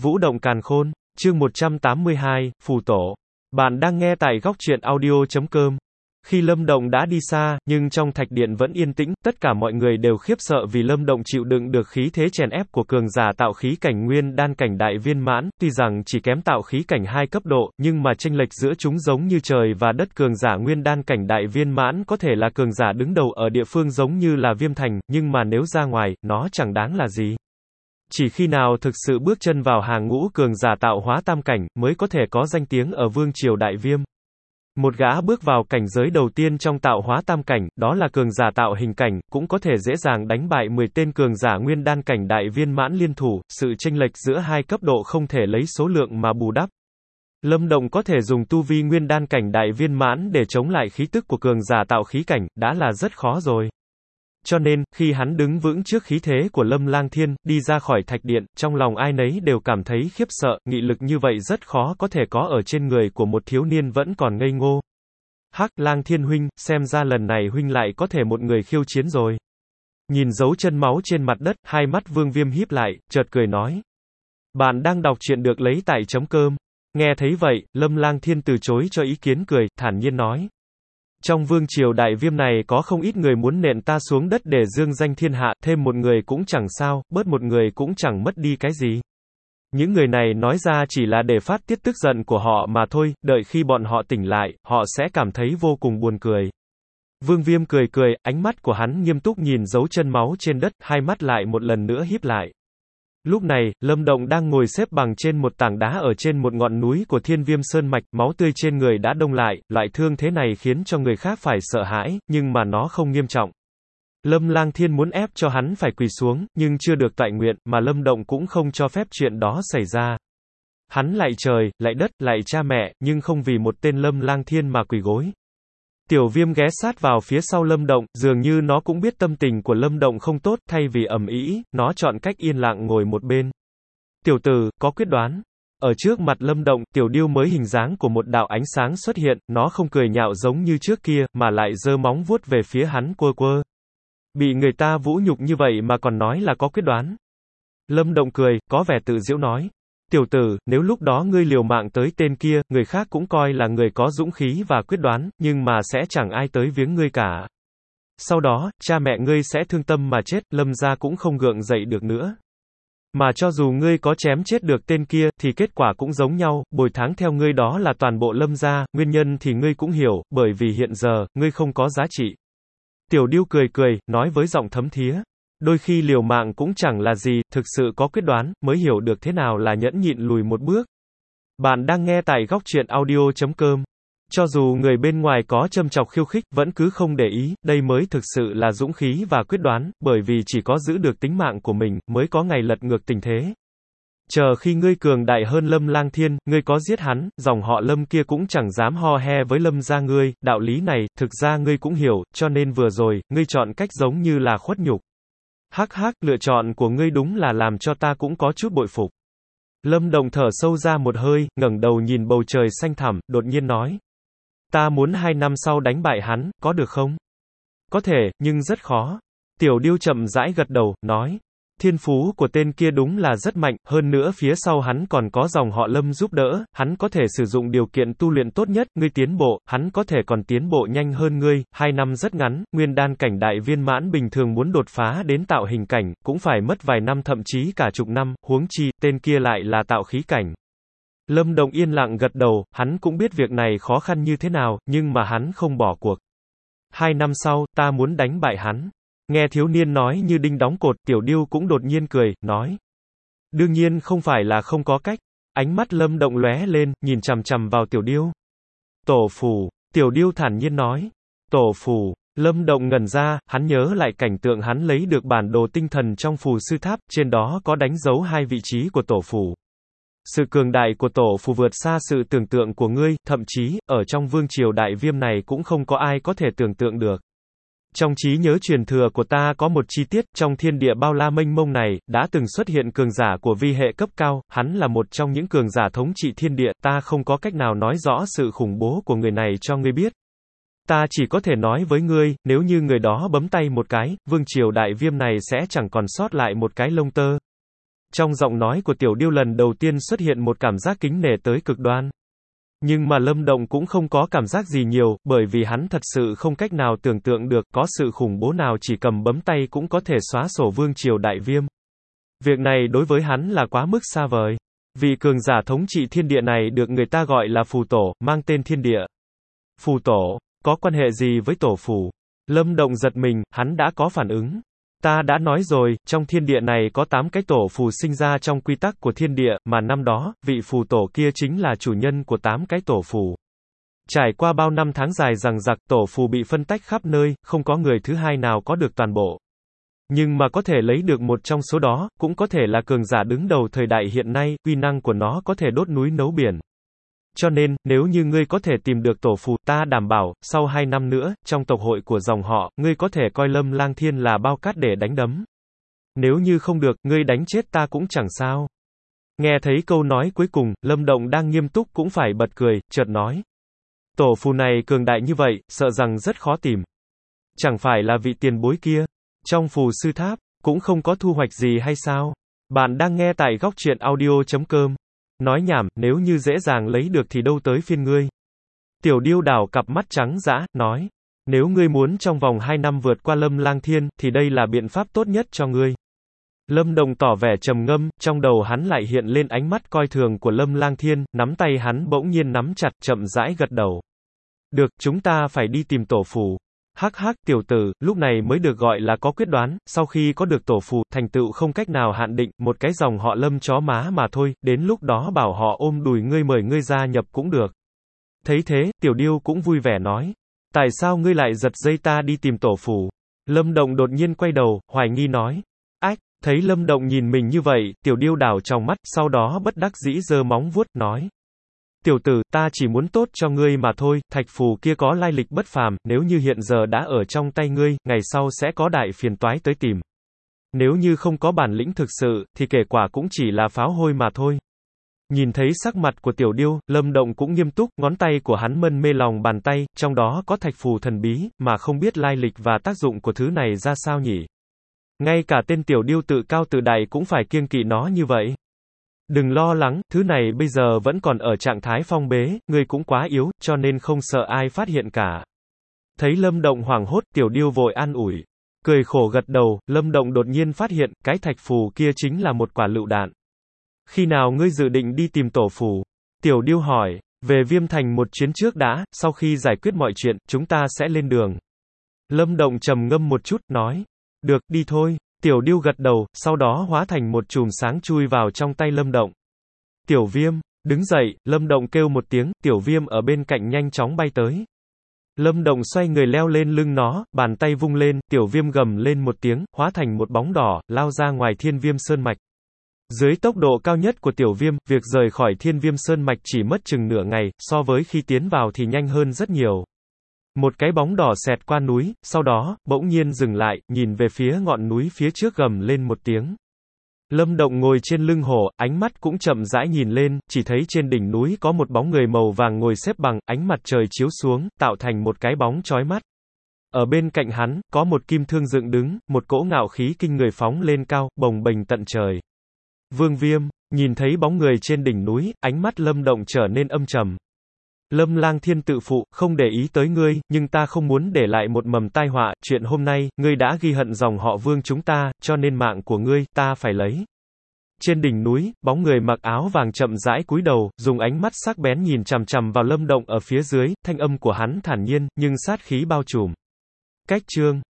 Vũ động càn khôn, chương 182, Phù Tổ. Bạn đang nghe tại góc truyện audio.com. Khi Lâm Động đã đi xa, nhưng trong thạch điện vẫn yên tĩnh, tất cả mọi người đều khiếp sợ vì Lâm Động chịu đựng được khí thế chèn ép của cường giả tạo khí cảnh nguyên đan cảnh đại viên mãn, tuy rằng chỉ kém tạo khí cảnh 2 cấp độ, nhưng mà chênh lệch giữa chúng giống như trời và đất. Cường giả nguyên đan cảnh đại viên mãn có thể là cường giả đứng đầu ở địa phương giống như là Viêm Thành, nhưng mà nếu ra ngoài, nó chẳng đáng là gì. Chỉ khi nào thực sự bước chân vào hàng ngũ cường giả tạo hóa tam cảnh, mới có thể có danh tiếng ở vương triều đại viêm. Một gã bước vào cảnh giới đầu tiên trong tạo hóa tam cảnh, đó là cường giả tạo hình cảnh, cũng có thể dễ dàng đánh bại 10 tên cường giả nguyên đan cảnh đại viên mãn liên thủ, sự chênh lệch giữa hai cấp độ không thể lấy số lượng mà bù đắp. Lâm Động có thể dùng tu vi nguyên đan cảnh đại viên mãn để chống lại khí tức của cường giả tạo khí cảnh, đã là rất khó rồi. Cho nên, khi hắn đứng vững trước khí thế của Lâm Lang Thiên, đi ra khỏi thạch điện, trong lòng ai nấy đều cảm thấy khiếp sợ, nghị lực như vậy rất khó có thể có ở trên người của một thiếu niên vẫn còn ngây ngô. Hắc, Lang Thiên huynh, xem ra lần này huynh lại có thể một người khiêu chiến rồi. Nhìn dấu chân máu trên mặt đất, hai mắt Vương Viêm híp lại, chợt cười nói. Bạn đang đọc truyện được lấy tại .com. Nghe thấy vậy, Lâm Lang Thiên từ chối cho ý kiến cười, thản nhiên nói. Trong vương triều đại viêm này có không ít người muốn nện ta xuống đất để dương danh thiên hạ, thêm một người cũng chẳng sao, bớt một người cũng chẳng mất đi cái gì. Những người này nói ra chỉ là để phát tiết tức giận của họ mà thôi, đợi khi bọn họ tỉnh lại, họ sẽ cảm thấy vô cùng buồn cười. Vương Viêm cười cười, ánh mắt của hắn nghiêm túc nhìn dấu chân máu trên đất, hai mắt lại một lần nữa híp lại. Lúc này, Lâm Động đang ngồi xếp bằng trên một tảng đá ở trên một ngọn núi của Thiên Viêm Sơn Mạch, máu tươi trên người đã đông lại, loại thương thế này khiến cho người khác phải sợ hãi, nhưng mà nó không nghiêm trọng. Lâm Lang Thiên muốn ép cho hắn phải quỳ xuống, nhưng chưa được toại nguyện, mà Lâm Động cũng không cho phép chuyện đó xảy ra. Hắn lạy trời, lạy đất, lạy cha mẹ, nhưng không vì một tên Lâm Lang Thiên mà quỳ gối. Tiểu Viêm ghé sát vào phía sau Lâm Động, dường như nó cũng biết tâm tình của Lâm Động không tốt, thay vì ầm ĩ, nó chọn cách yên lặng ngồi một bên. Tiểu tử, có quyết đoán. Ở trước mặt Lâm Động, tiểu điêu mới hình dáng của một đạo ánh sáng xuất hiện, nó không cười nhạo giống như trước kia, mà lại giơ móng vuốt về phía hắn quơ quơ. Bị người ta vũ nhục như vậy mà còn nói là có quyết đoán. Lâm Động cười, có vẻ tự giễu nói. Tiểu tử, nếu lúc đó ngươi liều mạng tới tên kia, người khác cũng coi là người có dũng khí và quyết đoán, nhưng mà sẽ chẳng ai tới viếng ngươi cả. Sau đó, cha mẹ ngươi sẽ thương tâm mà chết, Lâm gia cũng không gượng dậy được nữa. Mà cho dù ngươi có chém chết được tên kia, thì kết quả cũng giống nhau, bồi tháng theo ngươi đó là toàn bộ Lâm gia, nguyên nhân thì ngươi cũng hiểu, bởi vì hiện giờ, ngươi không có giá trị. Tiểu điêu cười cười, nói với giọng thấm thía. Đôi khi liều mạng cũng chẳng là gì, thực sự có quyết đoán, mới hiểu được thế nào là nhẫn nhịn lùi một bước. Bạn đang nghe tại góc truyện audio.com. Cho dù người bên ngoài có châm chọc khiêu khích, vẫn cứ không để ý, đây mới thực sự là dũng khí và quyết đoán, bởi vì chỉ có giữ được tính mạng của mình, mới có ngày lật ngược tình thế. Chờ khi ngươi cường đại hơn Lâm Lang Thiên, ngươi có giết hắn, dòng họ Lâm kia cũng chẳng dám ho he với Lâm gia ngươi, đạo lý này, thực ra ngươi cũng hiểu, cho nên vừa rồi, ngươi chọn cách giống như là khuất nhục. Hắc hắc, lựa chọn của ngươi đúng là làm cho ta cũng có chút bội phục. Lâm Động thở sâu ra một hơi, ngẩng đầu nhìn bầu trời xanh thẳm, đột nhiên nói. Ta muốn 2 năm sau đánh bại hắn, có được không? Có thể, nhưng rất khó. Tiểu điêu chậm rãi gật đầu, nói. Thiên phú của tên kia đúng là rất mạnh, hơn nữa phía sau hắn còn có dòng họ Lâm giúp đỡ, hắn có thể sử dụng điều kiện tu luyện tốt nhất, ngươi tiến bộ, hắn có thể còn tiến bộ nhanh hơn ngươi, 2 năm rất ngắn, nguyên đan cảnh đại viên mãn bình thường muốn đột phá đến tạo hình cảnh, cũng phải mất vài năm thậm chí cả chục năm, huống chi, tên kia lại là tạo khí cảnh. Lâm Động yên lặng gật đầu, hắn cũng biết việc này khó khăn như thế nào, nhưng mà hắn không bỏ cuộc. 2 năm sau, ta muốn đánh bại hắn. Nghe thiếu niên nói như đinh đóng cột, tiểu điêu cũng đột nhiên cười, nói. Đương nhiên không phải là không có cách. Ánh mắt Lâm Động lóe lên, nhìn chằm chằm vào tiểu điêu. Tổ phù, tiểu điêu thản nhiên nói. Tổ phù, Lâm Động ngẩn ra, hắn nhớ lại cảnh tượng hắn lấy được bản đồ tinh thần trong phù sư tháp, trên đó có đánh dấu 2 vị trí của tổ phù. Sự cường đại của tổ phù vượt xa sự tưởng tượng của ngươi, thậm chí, ở trong vương triều đại viêm này cũng không có ai có thể tưởng tượng được. Trong trí nhớ truyền thừa của ta có một chi tiết, trong thiên địa bao la mênh mông này, đã từng xuất hiện cường giả của vi hệ cấp cao, hắn là một trong những cường giả thống trị thiên địa, ta không có cách nào nói rõ sự khủng bố của người này cho ngươi biết. Ta chỉ có thể nói với ngươi, nếu như người đó bấm tay một cái, vương triều đại viêm này sẽ chẳng còn sót lại một cái lông tơ. Trong giọng nói của Tiểu Điêu lần đầu tiên xuất hiện một cảm giác kính nể tới cực đoan. Nhưng mà Lâm Động cũng không có cảm giác gì nhiều, bởi vì hắn thật sự không cách nào tưởng tượng được có sự khủng bố nào chỉ cầm bấm tay cũng có thể xóa sổ vương triều Đại Viêm. Việc này đối với hắn là quá mức xa vời. Vị cường giả thống trị thiên địa này được người ta gọi là phù tổ, mang tên thiên địa. Phù tổ, có quan hệ gì với tổ phù? Lâm Động giật mình, hắn đã có phản ứng. Ta đã nói rồi, trong thiên địa này có 8 cái tổ phù sinh ra trong quy tắc của thiên địa, mà năm đó, vị phù tổ kia chính là chủ nhân của 8 cái tổ phù. Trải qua bao năm tháng dài dằng dặc, tổ phù bị phân tách khắp nơi, không có người thứ hai nào có được toàn bộ. Nhưng mà có thể lấy được một trong số đó, cũng có thể là cường giả đứng đầu thời đại hiện nay, uy năng của nó có thể đốt núi nấu biển. Cho nên, nếu như ngươi có thể tìm được tổ phù, ta đảm bảo, sau 2 năm nữa, trong tộc hội của dòng họ, ngươi có thể coi Lâm Lang Thiên là bao cát để đánh đấm. Nếu như không được, ngươi đánh chết ta cũng chẳng sao. Nghe thấy câu nói cuối cùng, Lâm Động đang nghiêm túc cũng phải bật cười, chợt nói. Tổ phù này cường đại như vậy, sợ rằng rất khó tìm. Chẳng phải là vị tiền bối kia, trong phù sư tháp, cũng không có thu hoạch gì hay sao? Bạn đang nghe tại góc truyện audio.com. Nói nhảm, nếu như dễ dàng lấy được thì đâu tới phiên ngươi. Tiểu Điêu đảo cặp mắt trắng dã, nói. Nếu ngươi muốn trong vòng 2 năm vượt qua Lâm Lang Thiên, thì đây là biện pháp tốt nhất cho ngươi. Lâm Động tỏ vẻ trầm ngâm, trong đầu hắn lại hiện lên ánh mắt coi thường của Lâm Lang Thiên, nắm tay hắn bỗng nhiên nắm chặt, chậm rãi gật đầu. Được, chúng ta phải đi tìm tổ phù. Hắc hắc, tiểu tử, lúc này mới được gọi là có quyết đoán, sau khi có được tổ phù, thành tựu không cách nào hạn định, một cái dòng họ Lâm chó má mà thôi, đến lúc đó bảo họ ôm đùi ngươi mời ngươi gia nhập cũng được. Thấy thế, Tiểu Điêu cũng vui vẻ nói. Tại sao ngươi lại giật dây ta đi tìm tổ phù? Lâm Động đột nhiên quay đầu, hoài nghi nói. Ách, thấy Lâm Động nhìn mình như vậy, Tiểu Điêu đảo trong mắt, sau đó bất đắc dĩ giơ móng vuốt, nói. Tiểu tử, ta chỉ muốn tốt cho ngươi mà thôi, thạch phù kia có lai lịch bất phàm, nếu như hiện giờ đã ở trong tay ngươi, ngày sau sẽ có đại phiền toái tới tìm. Nếu như không có bản lĩnh thực sự, thì kể quả cũng chỉ là pháo hôi mà thôi. Nhìn thấy sắc mặt của Tiểu Điêu, Lâm Động cũng nghiêm túc, ngón tay của hắn mân mê lòng bàn tay, trong đó có thạch phù thần bí, mà không biết lai lịch và tác dụng của thứ này ra sao nhỉ. Ngay cả tên Tiểu Điêu tự cao tự đại cũng phải kiêng kỵ nó như vậy. Đừng lo lắng, thứ này bây giờ vẫn còn ở trạng thái phong bế, ngươi cũng quá yếu, cho nên không sợ ai phát hiện cả. Thấy Lâm Động hoảng hốt, Tiểu Điêu vội an ủi. Cười khổ gật đầu, Lâm Động đột nhiên phát hiện, cái thạch phù kia chính là một quả lựu đạn. Khi nào ngươi dự định đi tìm tổ phù? Tiểu Điêu hỏi, về Viêm Thành một chuyến trước đã, sau khi giải quyết mọi chuyện, chúng ta sẽ lên đường. Lâm Động trầm ngâm một chút, nói. Được, đi thôi. Tiểu Điêu gật đầu, sau đó hóa thành một chùm sáng chui vào trong tay Lâm Động. Tiểu Viêm, đứng dậy, Lâm Động kêu một tiếng, Tiểu Viêm ở bên cạnh nhanh chóng bay tới. Lâm Động xoay người leo lên lưng nó, bàn tay vung lên, Tiểu Viêm gầm lên một tiếng, hóa thành một bóng đỏ, lao ra ngoài Thiên Viêm Sơn Mạch. Dưới tốc độ cao nhất của Tiểu Viêm, việc rời khỏi Thiên Viêm Sơn Mạch chỉ mất chừng nửa ngày, so với khi tiến vào thì nhanh hơn rất nhiều. Một cái bóng đỏ xẹt qua núi, sau đó, bỗng nhiên dừng lại, nhìn về phía ngọn núi phía trước gầm lên một tiếng. Lâm Động ngồi trên lưng hổ, ánh mắt cũng chậm rãi nhìn lên, chỉ thấy trên đỉnh núi có một bóng người màu vàng ngồi xếp bằng, ánh mặt trời chiếu xuống, tạo thành một cái bóng chói mắt. Ở bên cạnh hắn, có một kim thương dựng đứng, một cỗ ngạo khí kinh người phóng lên cao, bồng bềnh tận trời. Vương Viêm, nhìn thấy bóng người trên đỉnh núi, ánh mắt Lâm Động trở nên âm trầm. Lâm Lang Thiên tự phụ, không để ý tới ngươi, nhưng ta không muốn để lại một mầm tai họa, chuyện hôm nay, ngươi đã ghi hận dòng họ Vương chúng ta, cho nên mạng của ngươi, ta phải lấy. Trên đỉnh núi, bóng người mặc áo vàng chậm rãi cúi đầu, dùng ánh mắt sắc bén nhìn chằm chằm vào Lâm Động ở phía dưới, thanh âm của hắn thản nhiên, nhưng sát khí bao trùm. Cách chương